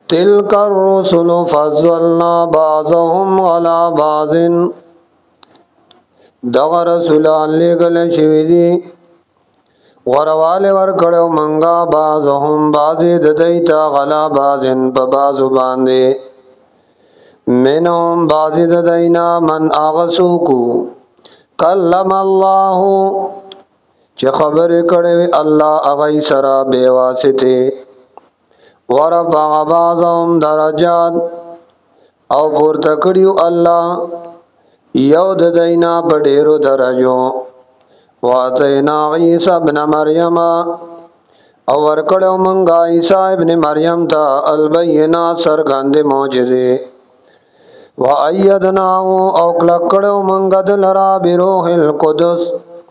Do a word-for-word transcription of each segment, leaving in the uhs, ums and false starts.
तिलका रुसुल फज़्ज़लना बाज़हुम अला बाज़िन दगा रसूलान लेगल शिविदी वरवाले वर्कड़ो मंगा बाज़हुम बाज़ी ददैता गला बाज़िन बबाज़ु बांदे मिनहुम बाज़ी ददैना मन आगसूकु कल्लम अल्लाहु चे खबर करे अल्लाह अगई सरा बेवासिते वरफ़अ बाज़हुम दरजात औ पुरता करियो अल्लाह यौ ददैना बडेरो दरजो वातैना ईसा इब्न मरियम और वर्कड़ो मंगा ईसा इब्न मरियम था अलबय्यिनात सरगंदे मोजज़े व अय्यदनाहु और लक्कड़ो मंगद लरा बिरूहिल कुदस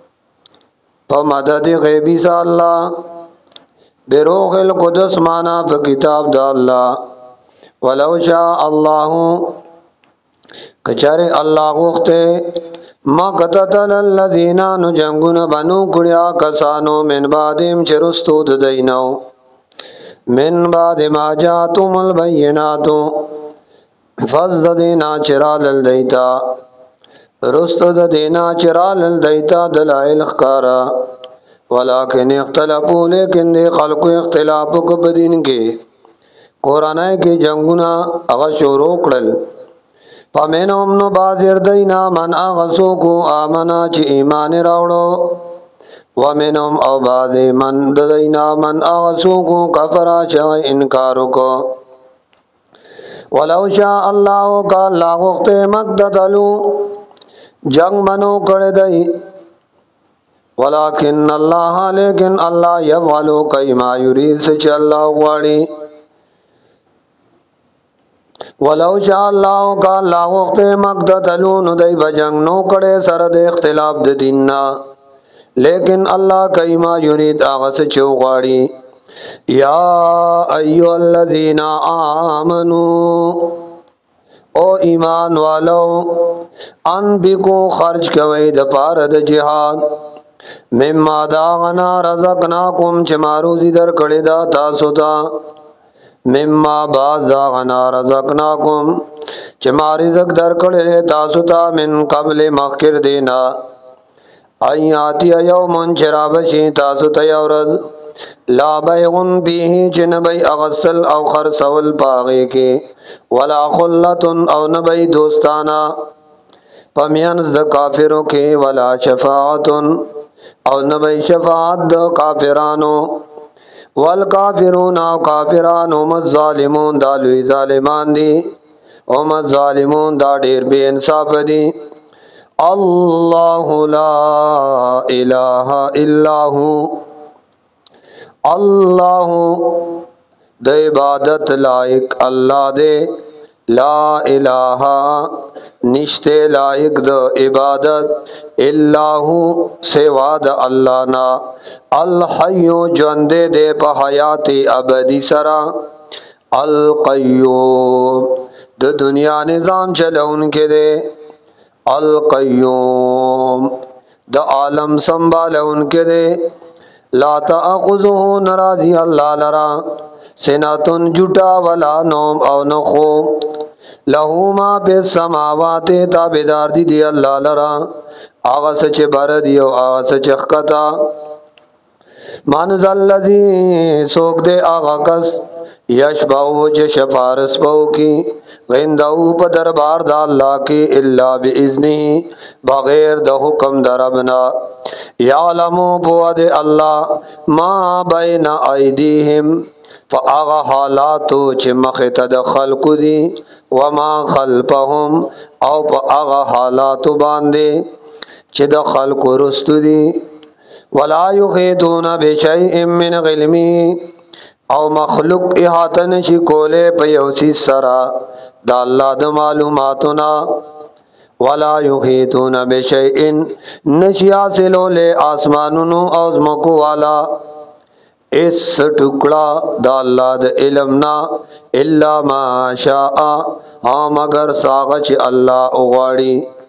मदद गैबी सा अल्लाह बिरूहिल कुदस माना फ किताब दा अल्लाह वलौ शा अल्लाहु कचारे अल्लाह गुख्ते मक़ततल अल्लज़ीना नु जंगुन बनु कुड़िया कसानो मिन बादिम चिरुस्तु ददैनो मिन बाद मा जातुमुल बय्यिनातु फज़द देना चिरा लल दैता रुस्त देना चिरा लल दैता दलाइल खकारा वलाकिन इख्तलफू लेकिन दे खल्क़ु इख्तिलाफ को बदीन के कुरान के जंगुना अगा शोरो कड़ल पमेनोम नो बाज़िर दैना मन आगसो को आमना ची ईमान रावड़ो वमेनोम औ बाज़े मन दैना मन आगसो को कफरा चा इनकारो को वलौ शा अल्लाह का लागुख्ते मक़ततलू जंग बनो करे दई वलाकिन अल्लाह लेकिन अल्लाह यफ़अलु कैमा युरीद से अल्लाह वाड़ी वलौ शा अल्लाह का लागुख्ते मक़ततलू नुदई बजंग नो करे सरद इख्तिलाफ द दीन्ना लेकिन अल्लाह कैमा युरीद आगस चौगाड़ी या अय्युहल्लज़ीना आमनू ओ ईमान वालो अनफिकू खर्च कवई द पारद जिहाद मिम्मा दागना रज़क़नाकुम चमारूज़ी दर कड़े दा तासुता मिम्मा बाज़ दागना रज़क़नाकुम चमारी ज़क दर कड़े तासुता मिन कबल मखिर देना आयाती यौमुन चराबशी तासुता यौरज़ ला बैगुन बीही चिनबई अगसल औ खरसवल पागे के वला खुल्लतुन औ नबई दोस्ताना पमियंस द काफिरों के वला शफाअतुन और नबई शफाअत द काफिरानो वल काफिरून औ काफिरानो मज़्ज़ालिमून दालुई ज़ालिमान दी ओ मज़्ज़ालिमून दा ढेर बेइंसाफ दी अल्लाहु ला इलाहा इल्लाहु अल्लाहु द इबादत लायक अल्लाह दे ला इलाहा निश्ते लायक द इबादत इल्लाहु सेवा द अल्लाह ना अल हय्यु जंदे दे पहयाती अबदी सरा अल क़य्यूम द दुनिया निज़ाम चलौन के दे अल क़य्यूम द आलम संभाल उनके दे ला तअख़ुज़ुहु नाराज़ी अल्लाह लरा सिनातुन जुटा वला नौम औ नखो लहू मा पे समावाते ताबेदार दी दी अल्लाह लरा आगा सचे बर दियो आगा सचे खता मन ज़ल्लज़ी सोक दे आगा कस यशबाऊ जे शफारस पाऊ की विंदाऊ प दरबार दा अल्लाह की इल्ला बिइज़्नी बगैर द हुक्म दरबना यालमु बुअद अल्लाह मा बैन ऐदीहिम फ आगा हालातो चे मखत द खल्क़ु दी वमा खल्फहुम औ प आगा हालातो बांदे चे द खल्क़ु रुस्तु दी वला युहीतून बिशैइन मिन इल्मी औ मखलूक इहातन शिकोले पयोसी सरा दा अल्लाह द मालूमातुना वला युहीतून बिशैइन नशिया से लोले आसमानुनु औज़मको वाला इस टुकड़ा दा अल्लाह द इल्मना इल्ला मा शाआ हाँ मगर सागच अल्लाह उगाड़ी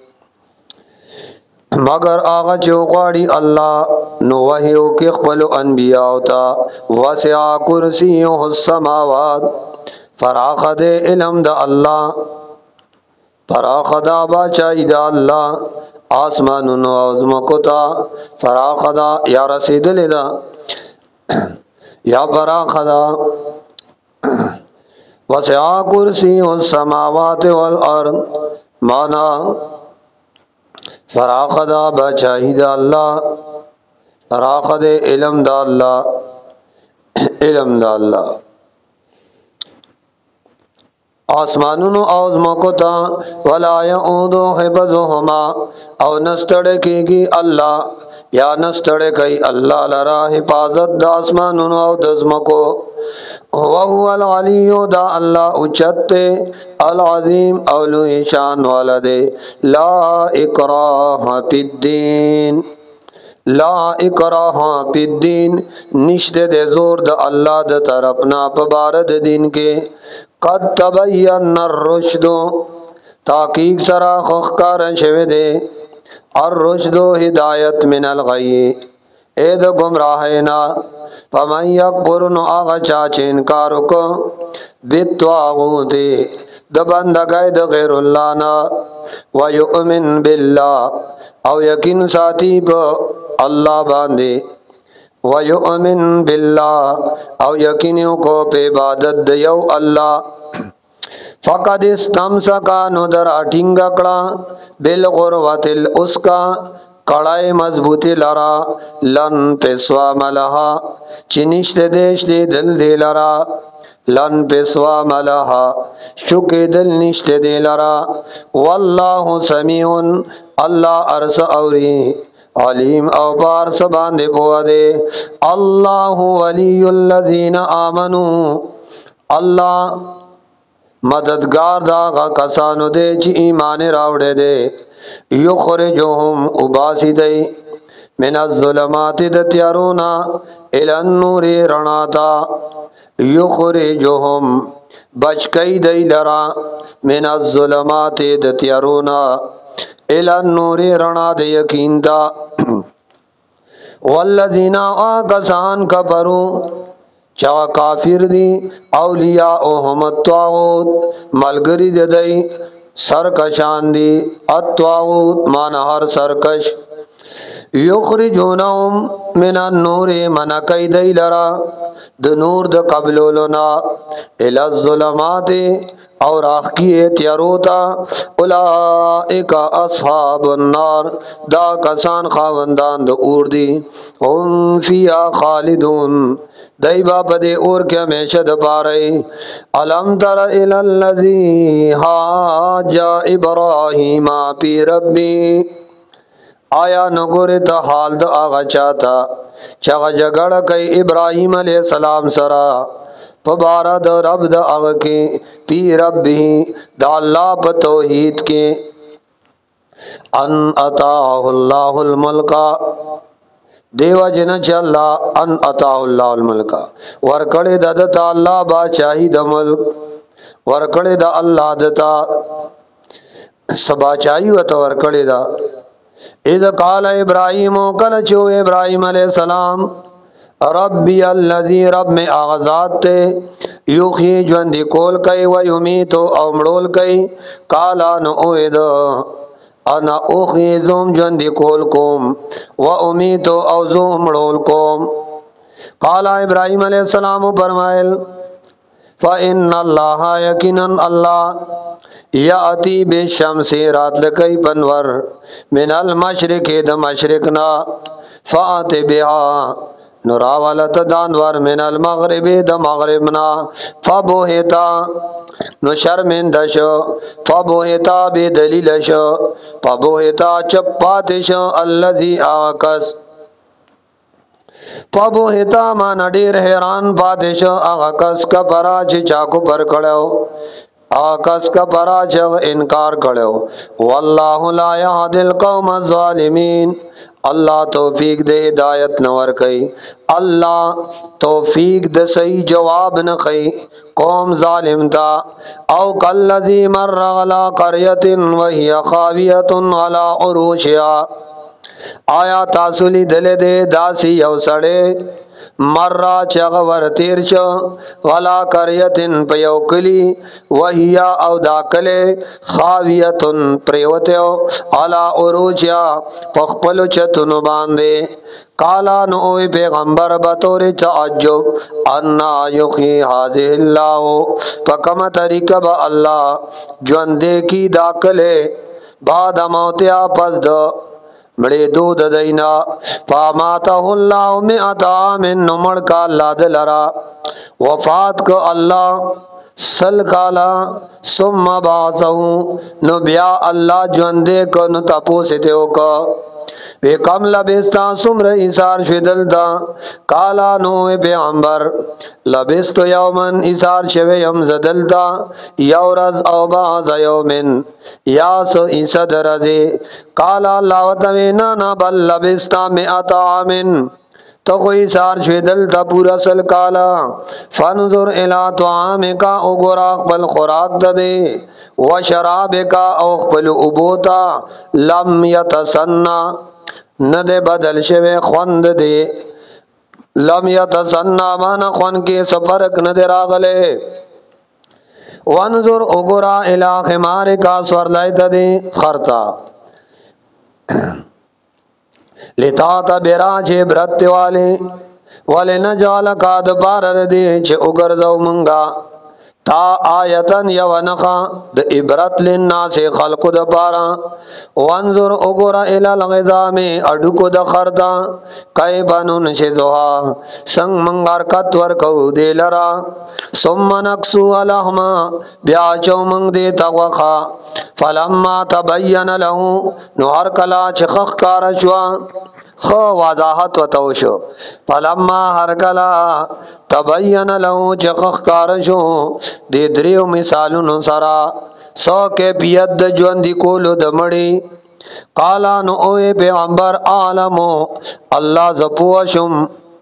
मगर आगा चौगाड़ी अल्लाह नो वहियो के खपलो अनबिया होता वसिया कुर्सियों समावात فراخ دے علم دا اللہ، فراخ دا باچائی دا اللہ آسمانونو او ځمکو ته، فراخ دا یا رسیدلی دا یا فراخ دا. وسع کرسی السماوات والارض مانا فراخ دا باچائی دا اللہ، فراخ دے علم دا اللہ، علم دا اللہ آسمانونو او ځمکو ته، ولا یعودو حفظهما او نستړی کیږي الله یا نستړی کوي الله لرا حفاظت د آسمانونو او د ځمکو. وهو العلی دا الله اوچت العظیم او لوی شان والا دی. لا اکراه فی الدین، لا اکراه فی الدین نشته د زور د الله د طرفنا په بار د دین کې. قد تبین الرشد تحقیق سرا خخکار شوه دے، الرشد ہدایت من الغی اے د گمراہینا. فمن یکبر نو آغا چاچ انکارو کو بالطاغوت د بندگای د غیر اللہ نا، ویؤمن باللہ او یقین ساتھی با اللہ باندے، ویؤمن باللہ او یقینیو کو پہ عبادت دیو اللہ. فقد استمسکا نو در اٹھنگ کڑا بالغروۃ الاسکا کڑائی مضبوطی لرا، لن پسوا ملہا چنشت دیش دی دل دی لرا، لن پسوا ملہا شکی دل نشت دی لرا. واللہ سمیع اللہ ارس اوری علیم او پار سبان دے پوا دے. اللہ ولی الذین آمنو اللہ مددگار دا غا کسانو دے چی ایمان راوڑے دے. یخرجوہم اباسی دے من الظلمات د تیارونا الان نور رناتا، یخرجوہم بچکئی دے لرا من الظلمات د تیارونا الان نور رنا دے یقین دا. والذین آکسان کفرو چا کافر دی اولیاءهم الطاغوت ملگری دی سرکشان دی، الطاغوت مانا ہر سرکش. یخرجونهم من النور منکی دی لرا د نور د قبلولنا الى الظلمات اور آخی تیاروتا. اولئک اصحاب النار دا کسان خاوندان د اور دی، هم فیہا خالدون دای با پدے اور کے ہمیشہ د پارے. الم تر الی الذی حاج ابراہیم فی ربی آیا نگورے تا حال دا آغا چاہتا چاگا جگڑ کئی ابراہیم علیہ السلام سرا پبارا دا رب دا آغا کے فی ربی دا اللہ پا توحید کے. ان اتاہ اللہ الملکہ دیو جن چ اللہ ان عطا اللہ الملک ورکڑے د دتا اللہ باچاہی د ملک ورکڑے د اللہ دتا سباچاہی وت ورکڑے دا. اذ قال ابراہیم کل چو ابراہیم علیہ السلام ربی الذی رب میں آغازات تے یوخی جوندی کول کئی و یمیتو او مڑول کئی. کالا نو اوید انا اوخی زوم جوندی کول کوم و امیتو او زوم مڑول کوم. قالا ابراہیم علیہ السلام فرمائل فإن اللہ یقیناً اللہ یاتی بالشمس رات لکی پنور من المشرق د مشرقنا فات بها نراولت دانور من المغرب د مغربنا فبوہتا نو شرمندش فبوہتا بے دلیلش فبوہتا چپاتش اللذی آکس فبوہتا مانا دیر حیران پاتش آکس کا پراچ چاکو پر کڑو آکس کا پراچ انکار کڑو. واللہ لا یهدی القوم الظالمین اللہ توفیق دے ہدایت نور کئی، اللہ توفیق دے صحیح جواب نخی قوم ظالم تا. او کالذی مر علی قریۃ وہی خاویۃ علی عروشها آیا تاسولی دل دے داسی یو سڑے مرا چغور تیر شو غلا قریتن پیوکلی وحیا او داکلے خاویتن پریوتیو علا عروجیا پخپلو چتنو باندے قالا نووی پیغمبر بطور تعجب انا یحیی حاضر اللہ پکم طریقہ با اللہ جوندے کی داکلے بعد موتیا پس دو مڑے دو دینا فاماتہ اللہ مئت عام نمڑ کا اللہ دلرا وفات کو اللہ سل کالا ثم بعثہو نو بیا اللہ جوندے کو نو تپوسیتیو کو وی کم لبستا سمر ایسار شدلتا کالا نوی پیغمبر لبستو یومن ایسار شوی یم زدلتا یورز او باز یومن یاس ایسد رزی کالا لاوتوی نانا بل لبستا مئت عامن تو کوئی سار شدلتا پورا سل کالا فانظر الى طعامکا اگرا اقبل خوراک ددے و شرابکا اقبل ابوتا لم یتسنہ ندے بدل شوے خوند دے لم یتسنہ مانا خون کے سفرک ندے راغلے وانظر اگرا الى خمارکا سورلائت دے خرطا لتا برا چھے برت والے والے نجال کا دپار دے چھے اگرزو منگا تا آیتن یو نخا د عبرت للناس خلق د پارا وانظر اگرا الى الغذام اڈکو د خردا کئی بنون شزوها سنگ منگار کتور کو دے لرا ثم نکسو الہما بیا چو منگ دے تغوخا فلما تبین لہو نوار کلا چخخ کارشوا خو وضاحت و توشو فلما ہر کلا تبین لہو چخخ کارشو دی دریو مثالونو سرا سو کے پیت د جوندی کولو د مڑی قالا نو اوے پیغمبر عالمو اللہ زپوشم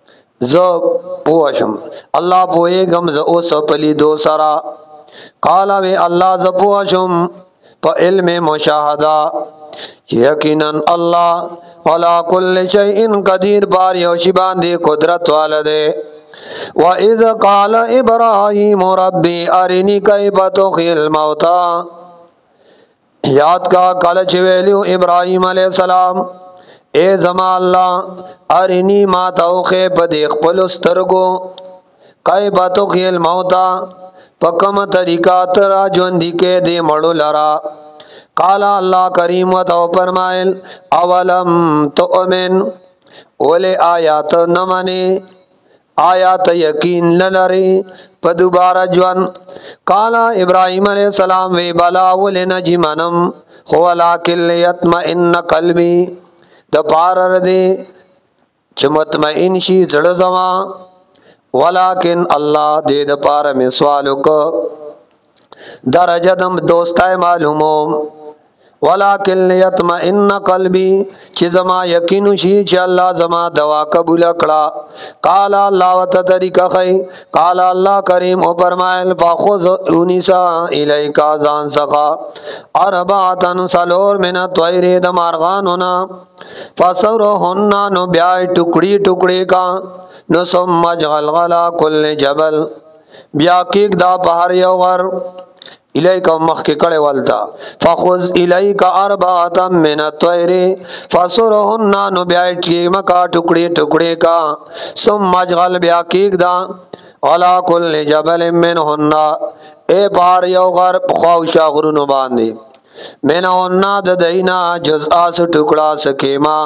زپوشم اللہ پوئے گم ز او سپلی دو سرا قالا وے اللہ زپوشم پا علم مشاہدہ یقیناً اللہ ولا کل شیء قدیر بار یوشی باندے قدرت والدے وَإِذْ قَالَ إِبْرَاهِيمُ رَبِّ أَرِنِي كَيْفَ تُحْيِي الْمَوْتَى یاد کا کل چویلیو ابراہیم علیہ السلام اے زما اللہ ارنی ما توخے بدیخ پلسترگو کیف تحیی الموتى پکم طریقہ ترا جوندی کے دے مڑو لرا قالا اللہ کریم و تو فرمائل اولم تؤمن اولے آیات نمانے آیات یقین للری پا دوبارہ جوان قالا ابراہیم علیہ السلام وی بلا ولن جمانم خولاکن لیتمئن قلبی دا پارر دے چھ مطمئن شی زڑ زمان ولیکن اللہ دے دا پار میں سوالو کو درجدم دوستائے معلومو ولیکن لیتمئن قلبی چی زما یقینو شی چی اللہ زما دوا قبول کڑا قالا اللہ و تطریقہ خی قالا اللہ کریم او فرمائل فاخوز اونیسا الیکا زان سخا اربعتن سلور من طویر دمارغانونا فسرہننا نو بیائی ٹکڑی ٹکڑی کا نو سم جغلغلا کل جبل بیا کیک دا پہر یوغر الیکا مخ کے کڑے والتا فخذ الیکا اربعتا من الطیر فسرہننا نو بیائی ٹکی مکا ٹکڑی ٹکڑی کا سم مجغل بیا کیک دا علا کل جبل منہننا اے پار یوغر خواوشا غرونو باندی منہننا ددینا جزء سے ٹکڑا سکیما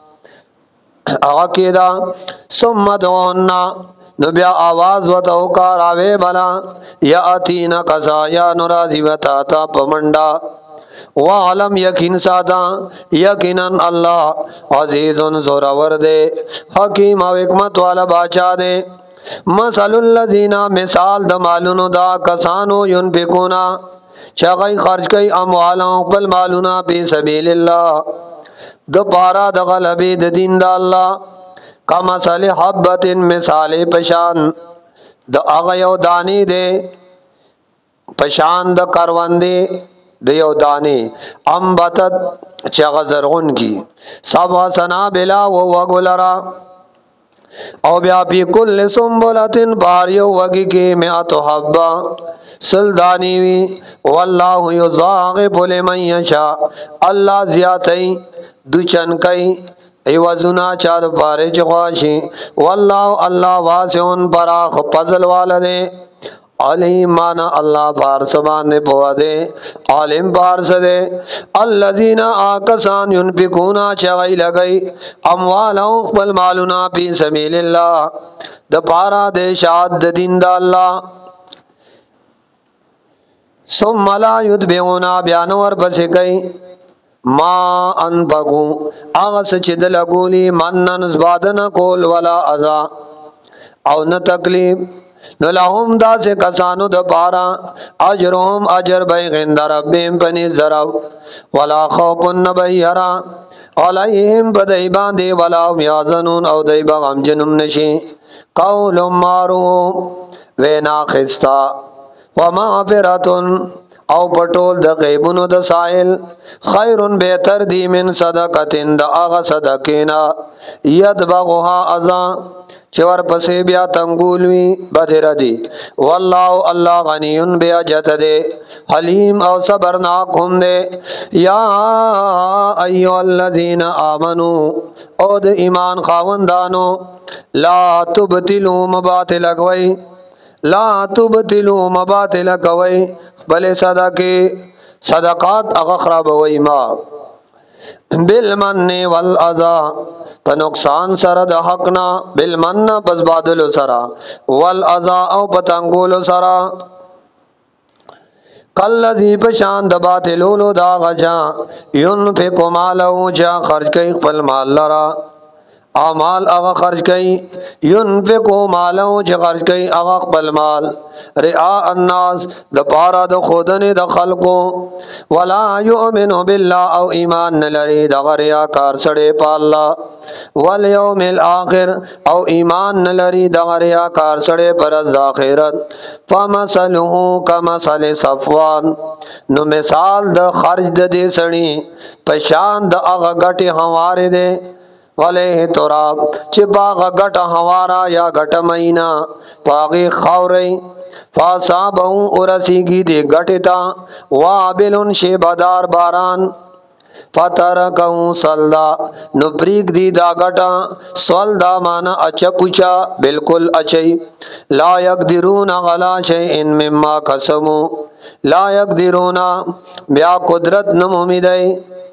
آقیدہ سم دہننا نو بیا آواز و توکار آوے بلا یا اتینا قضا یا نرازی و تاتا پمنڈا وعلم یقین سادا یقیناً اللہ عزیز زورور دے حکیم و حکمت والا باچا دے مثل اللذین مثال دمالونو دا کسانو ینفقونا چاگئی خرج کئی اموالوں پل مالونا پی سبیل اللہ دو پارا دغلبی دین دا اللہ کمثل حبت مثال پشان د اغیو دانی دے پشان د کروندے دیو دانی امبتت چغ زرغن کی سبع سنابلا و وگلرا او بیا پی کل سنبلتن باریو وگی کی مئتو حبا سلدانی وی واللہ یضاعف لمن یشاء اللہ زیادتی دوچن کئی ایوازنا چاد فارج خواشی واللہ اللہ واسعن براخ پزل والدے علیم مانا اللہ پارس باندے پوا دے عالم پارس دے الذین آکسان ینفقونا چغی لگئی اموالہم خپل مالونا پی سبیل اللہ د پارا دے شاد دین دا اللہ ثم لا یتبعونا بیانور پسی کئی ما انفقو آغس چد لگولی منن زبادن کول ولا ازا او ن تکلیف نو لهم دا سے کسانو دا پارا اجرهم اجر بی غند ربیم پنی ضرب ولا خوف نبیرا علیہم بدئی باندے ولا میازنون او دئی بغم جنم نشی قول معروف وینا خستا ومغفرتن او پټول د غیبونو د سائل خیرن بهتر دی من صدقتن د اغه صدقینا یدبغها اذا چور پسې بیا تنګولوي بدر دی والله الله غنی بیا جت دی حلیم او صبرناک هم دی یا ایو الذین آمنو او د ایمان خاوندانو لا تبتلوا مباطل کوي لا تبتلوا مباطل کوي بلے صدقے صدقات اغخراب ویما بالمن والعزا پا نقصان سر دا حقنا بالمن پس بادلو سرا والعزا او پتنگولو سرا کاللذی پشان دا باطلولو دا غجا ینفقو مالو چا خرج کئی خپل مال لرا اعمال اغا خرج کئی ینفقو مالو چه خرج کئی اغا خپل مال رعاء الناس د پارا د خودن د خلقو ولا یؤمنو بالله او ایمان نلری د غریا کار سړی په الله والیوم الاخر او ایمان نلری د غریا کار سړی پر از اخرت فمثله کمثل صفوان نو مثال د خرج د دې سړی په شان د اغا غټي هواره ده علیہ تراب چی باغ گٹ ہوارا یا گٹ مینا پاغی خورئی فاسابہوں ارسی گی دے گٹتا وابلن شیبدار باران فترکہوں سلدا نپریک دی دا گٹا سلدا مانا اچھا پوچھا بالکل اچھئی لا یقدرون غلا شیئن مما قسمو لا یقدرون بیا قدرت نمومی دائی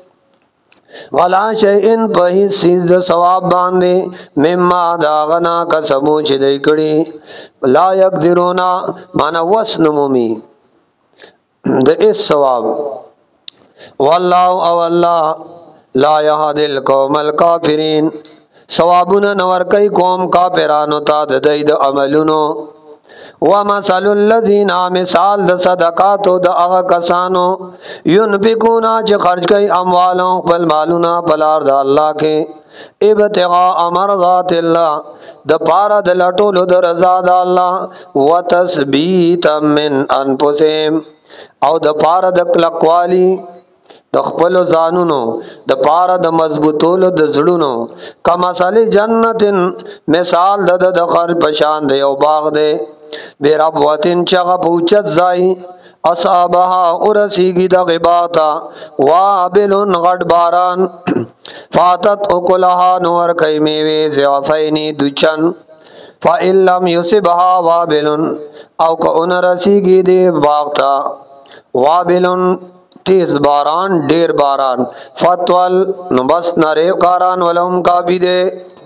ولا شیئن پہی سیز دا ثواب باندے مما داغنا کسبو چی دی کڑی لا یقدرونا مانا وس نمومی دا اس ثواب واللہ او اللہ لا یہد القوم الکافرین ثوابنا نور کئی قوم کافرانو تا دا دی دا عملونو ومثل الذین مثال د صدقاتو د هغه کسانو ينفقون چې خرج کوي اموالو خپل مالونه په لار د الله کې ابتغاء مرضات الله د پاره د لټولو د رضا د الله وتثبیتا من انفسهم او د پاره د کلکوالی د خپل ځانونو د پاره د مضبوطولو د زړونو کما مثال جنتن مثال د د خر پشان دی او باغ دی بربوتن چغا پوچت زائی اصابها ارسیگی دا غباتا وابلن غد باران فاتت اکلها نور کئی میوے زعفینی دوچن فَإِن لَمْ يُصِبْهَا وَابِلٌ او که ان رسیگی دی باغتا وابلن تیز باران ډیر باران فتول نو بس نرے کاران ولهم کافی دے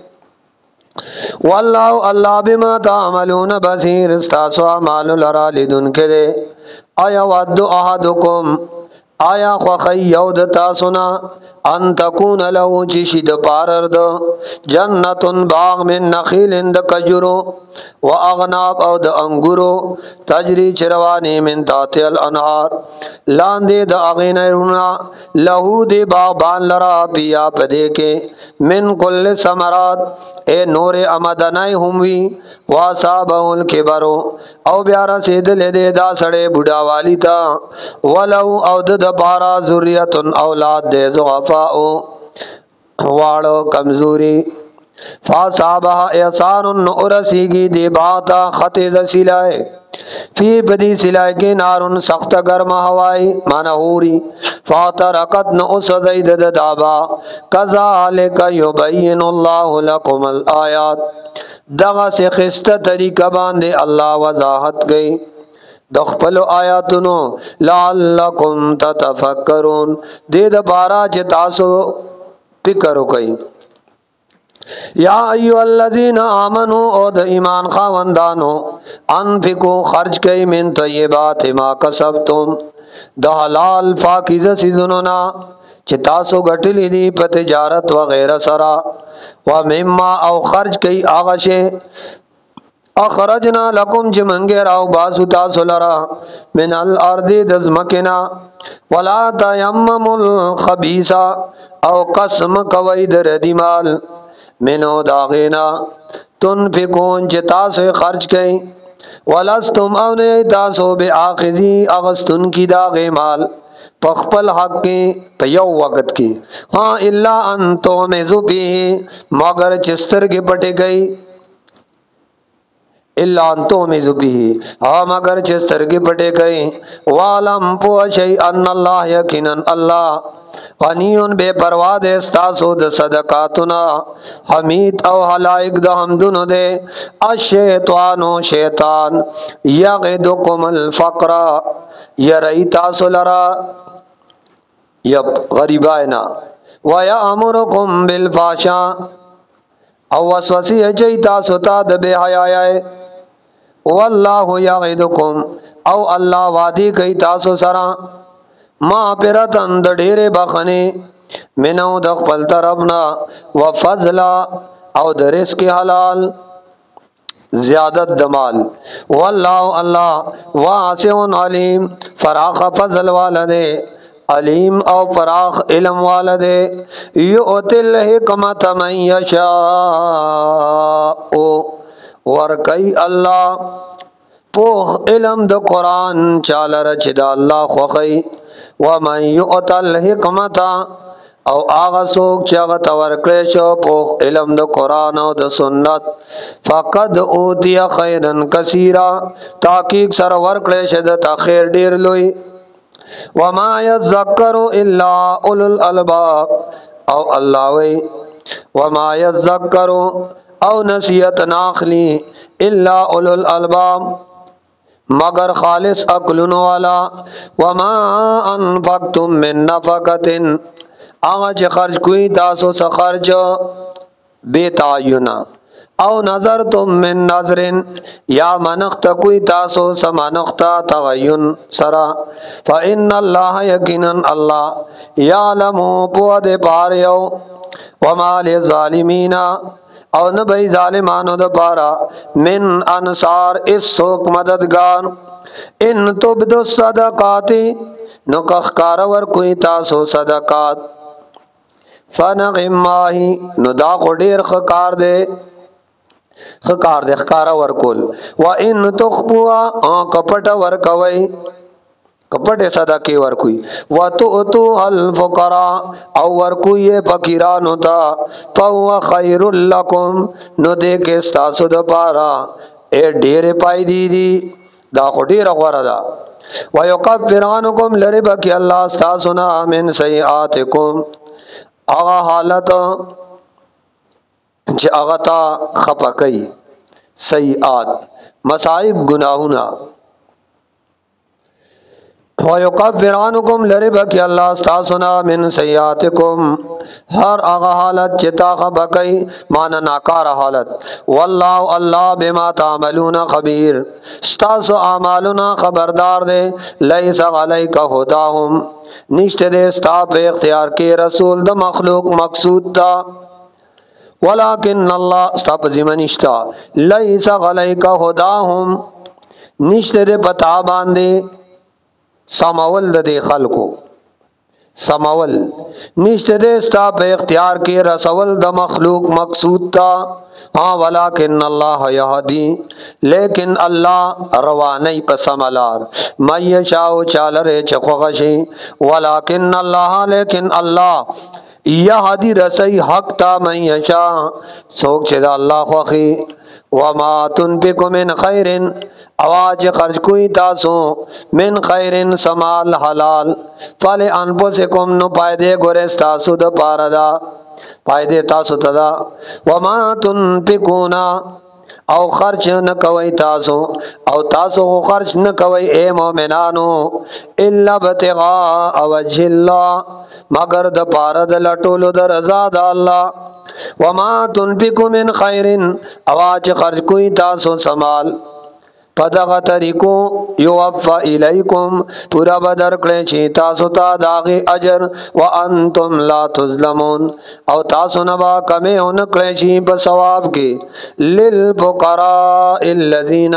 واللہ اللہ بما تعملون بصیر استاسو اعمال لرا لیدن کے دے آیا ود احدکم آیا خوخی یود تاسونا ان تکون له چشید پاررد جنتن باغ من نخیل د کجرو و اغناب او د انگورو تجری چروانی من تاتی الانهار لاندے د اغینیرونا لہو دی باغبان لرا پیا پدے کے من کل سمرات اے نور امدنائی ہموی واسابہو الکبرو او بیارا سید لیدے دا سڑے بڑا والی تا ولو او د پارا ذریتن اولاد دے زغفاؤ واڑو کمزوری फासाबहा एहसानुन उरसीगी दे बाता खते सिलाए फी बदी सिलाए के नारुन सख्त गर्म हवाई माना होरी फातरकत न उस ज़ैद दाबा कज़ालिक युबय्यिनुल्लाहु लकुमुल आयात दगा से खिस्त तरीका बांधे अल्लाह वजाहत गई दखपलो आयातुनो लअल्लकुम ततफक्करून दे दबारा च तासो फिक्र कई या अय्युहल्लज़ीना आमनू ओ द ईमान खावंदानो अनफिकू खर्च कई मिन तय्यिबाति मा कसबतुम द हलाल फाकिज़ सीज़ुनना चितासो गठली दी प तिजारत वगैरह सरा व मिम्मा औ खर्च कई आगशे अखरजना लकुम च मंगे राव बासु तासो लरा मिन अल अर्दी दज़मकिना वला तयम्ममुल खबीसा औ कसम कवैद रदिमाल मिनो दागिना तुनफिकून च तासो खर्च कई वलस्तुम अवने तासो बे आखिजी अगस्तुन की दागे माल पखपल हक की तयौ वक़्त की हाँ इल्ला अन तो में जुबी मगर चिस्तर के पटे गई इल्ला अन तो में जुबी हाँ मगर चिस्तर के पटे गई वालम पोशै अन्नल्लाह यकीनन अल्लाह गनीउन बेपरवाह दे स्तासो द सदकातुना हमीद औ हलाइक द हमदुन दे अशैतानो शैतान यगिदुकुमुल फक्रा यरई तासो लरा यब गरीबायना वयअमुरुकुम बिल फाशा औ वसवसी जई तासो ता द बेहयाए वल्लाहु यगिदुकुम औ अल्लाह वादी कई तासो सरा माँ पिरतन द ढेरे बखने मिनो दखपल तरबना व फजला औ द रिज़्क़ हलाल ज़्यादत दमाल वल्लाहु अल्लाह वासिउन अलीम फराख फजल वालदे अलीम औ फराख इल्म वालदे युतिल हिकमत मन यशा ओ वरकई अल्लाह पोख इल्म द कुरान चाल रचिदा अल्लाह ख़ुख़ई वमन युअतल हिकमता औ आगा सोक चग तवर क्रेशो पोख इल्म द कुरान औ द सुन्नत फ़क़द ऊतिया खैरन कसीरा ताकीक सरवर क्रेश द तखैर डेर लोई वमा यज़क्करु इल्ला उलुल अलबाब औ अल्लाह वई वमा यज़क्करु औ नसीहत नाखली इल्ला उलुल अलबाब मगर खालिस अक्लुन वाला वमा अनफक़तुम मिन नफ़क़तिन आज खर्च कोई तासो स खर्च बेतायुना औ नजर तुम मिन नजरिन या मनख्त कोई तासो स मनख्ता तगयुन सरा फ़इन्नल्लाह यकीनन अल्लाह यालमु पुअदे पारियो वमा लिज़ालिमीना और न भाई जालिमानो द पारा मिन अनसार इस सोक मददगार इन तुबदु सदकाती नो कखकारवर कोई तासो सदकात फनगिमाही नो दा को डेर खकार दे खकार दे खकारवर कुल व इन तुखबुआ कपट वर कवई कपटे सदके वर कोई व तो तो अल फुकरा औ वर कोई फकीरान होता फहुवा खैरुल लकुम नो दे के स्तासुद पारा ए ढेरे पाई दी दी दा को ढेर गरा दा व युकफ्फिरानुकुम लरिब कि अल्लाह स्तासुना मिन सय्यातिकुम आगा हालत ज अगता खपकई सय्यात मसाइब गुनाहुना वयुकफ्फिरानुकुम लरिब कि अल्लाह स्तासुना मिन सय्यातिकुम हर आगा हालत चिता खबकई माना नाकार हालत वल्लाहु अल्लाह बिमा तामलूना खबीर स्तासु आमालुना खबरदार दे लैसा अलैका हुदाहुम निश्ते दे स्ताप इख्तियार के रसूल द मखलूक मकसूद था वलाकिन अल्लाह स्ताप जिमनिश्ता लैसा अलैका हुदाहुम निश्ते दे पता बांधे समावल दे खल को समावल निश्ते दे स्ताप इख्तियार के रसवल द मखलूक मकसूद था हाँ वलाकिन अल्लाह यहदी लेकिन अल्लाह रवानी पसमलार मैयशाओ चालरे चखशी वलाकिन अल्लाह लेकिन अल्लाह یهدی رسی حق تا من یشا سوک چه دا اللہ خوخی وما تنفقوا من خیر اواج خرج کوئی تاسو من خیر سمال حلال فل انفسکم نو پایدے گورس تاسو د پارا دا پایدے تاسو تدا وما تنفقون او خرچ نہ کوي تاسو او تاسو خرچ نہ کوي اے مومنانو الا ابتغاء وجه الله مگر د پاره د لټولو د رضا د الله وما تنفقوا من خير اواج خرچ کوي تاسو سمال پدغه طریقو یوفا الیکم پورا بدر کړی چې تاسو ته داغه اجر وانتم لا تظلمون او تاسو نه با کمه اون کړی چې په ثواب کې للفقراء الذين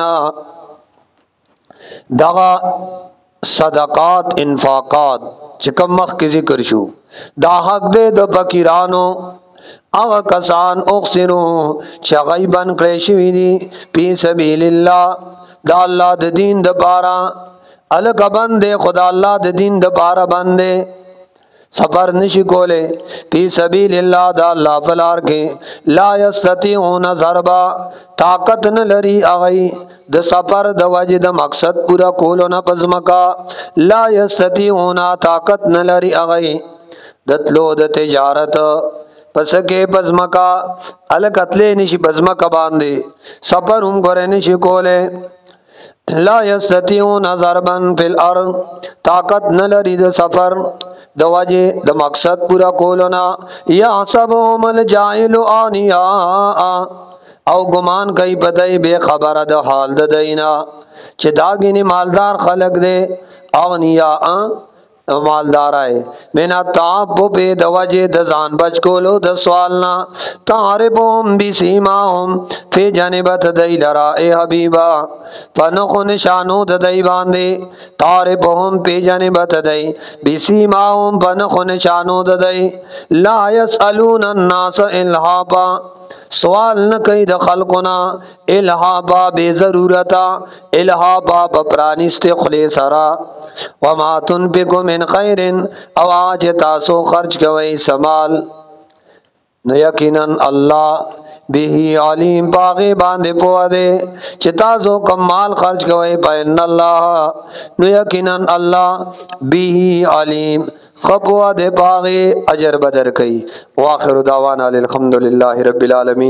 دغه صدقات انفاقات چې کوم مخ کې ذکر شو دا حق دې د فقیرانو هغه کسان اخسرو چې غیبن کړی شوی دي په سبیل الله دا الله د دین د پارا الګ باندې خدا الله د دین د پارا باندې صبر نشي کوله په سبیل الله دا الله فلار کې لا یستطيعون ضربا طاقت نه لري اغي د سفر د وجه د مقصد پورا کولو نه پزمکا لا یستطيعون طاقت نه لري اغي دتلو د تجارت پس کې پزمکا الکتلې نشي پزمکا باندې سفر هم ګره نشي کوله لا یستطيعون ضربا فی الارض طاقت نلری د سفر د واجه د مقصد پورا کولنا یا سبهم الجاهل انیا او ګمان کوي بدای به خبره د حال د دینا چې داګینی مالدار خلق دے اغنیا مالدار آئے مینا تاب بے دواجے دزان بچ کولو د سوالنا تاربهم بسیماهم فی جانبت دی لرا اے حبیبا پنخو نشانو د دی باندے تاربهم فی جانبت دی بسیماهم پنخو نشانو د دی لا یسألون الناس الحابا سوال نہ کئی د خلقنا الہابا بے ضرورتا الہابا بپرانست خلی سرا وما تنفقوا من خیر اواج تاسو خرچ کوي سمال نو یقینا الله به علیم باغی باندې پوه دی چې تاسو کمال خرچ کوي پاین الله نو یقینا الله به علیم خپوا دے باغی اجر بدر کئی واخر دعوانا الحمدللہ رب العالمین.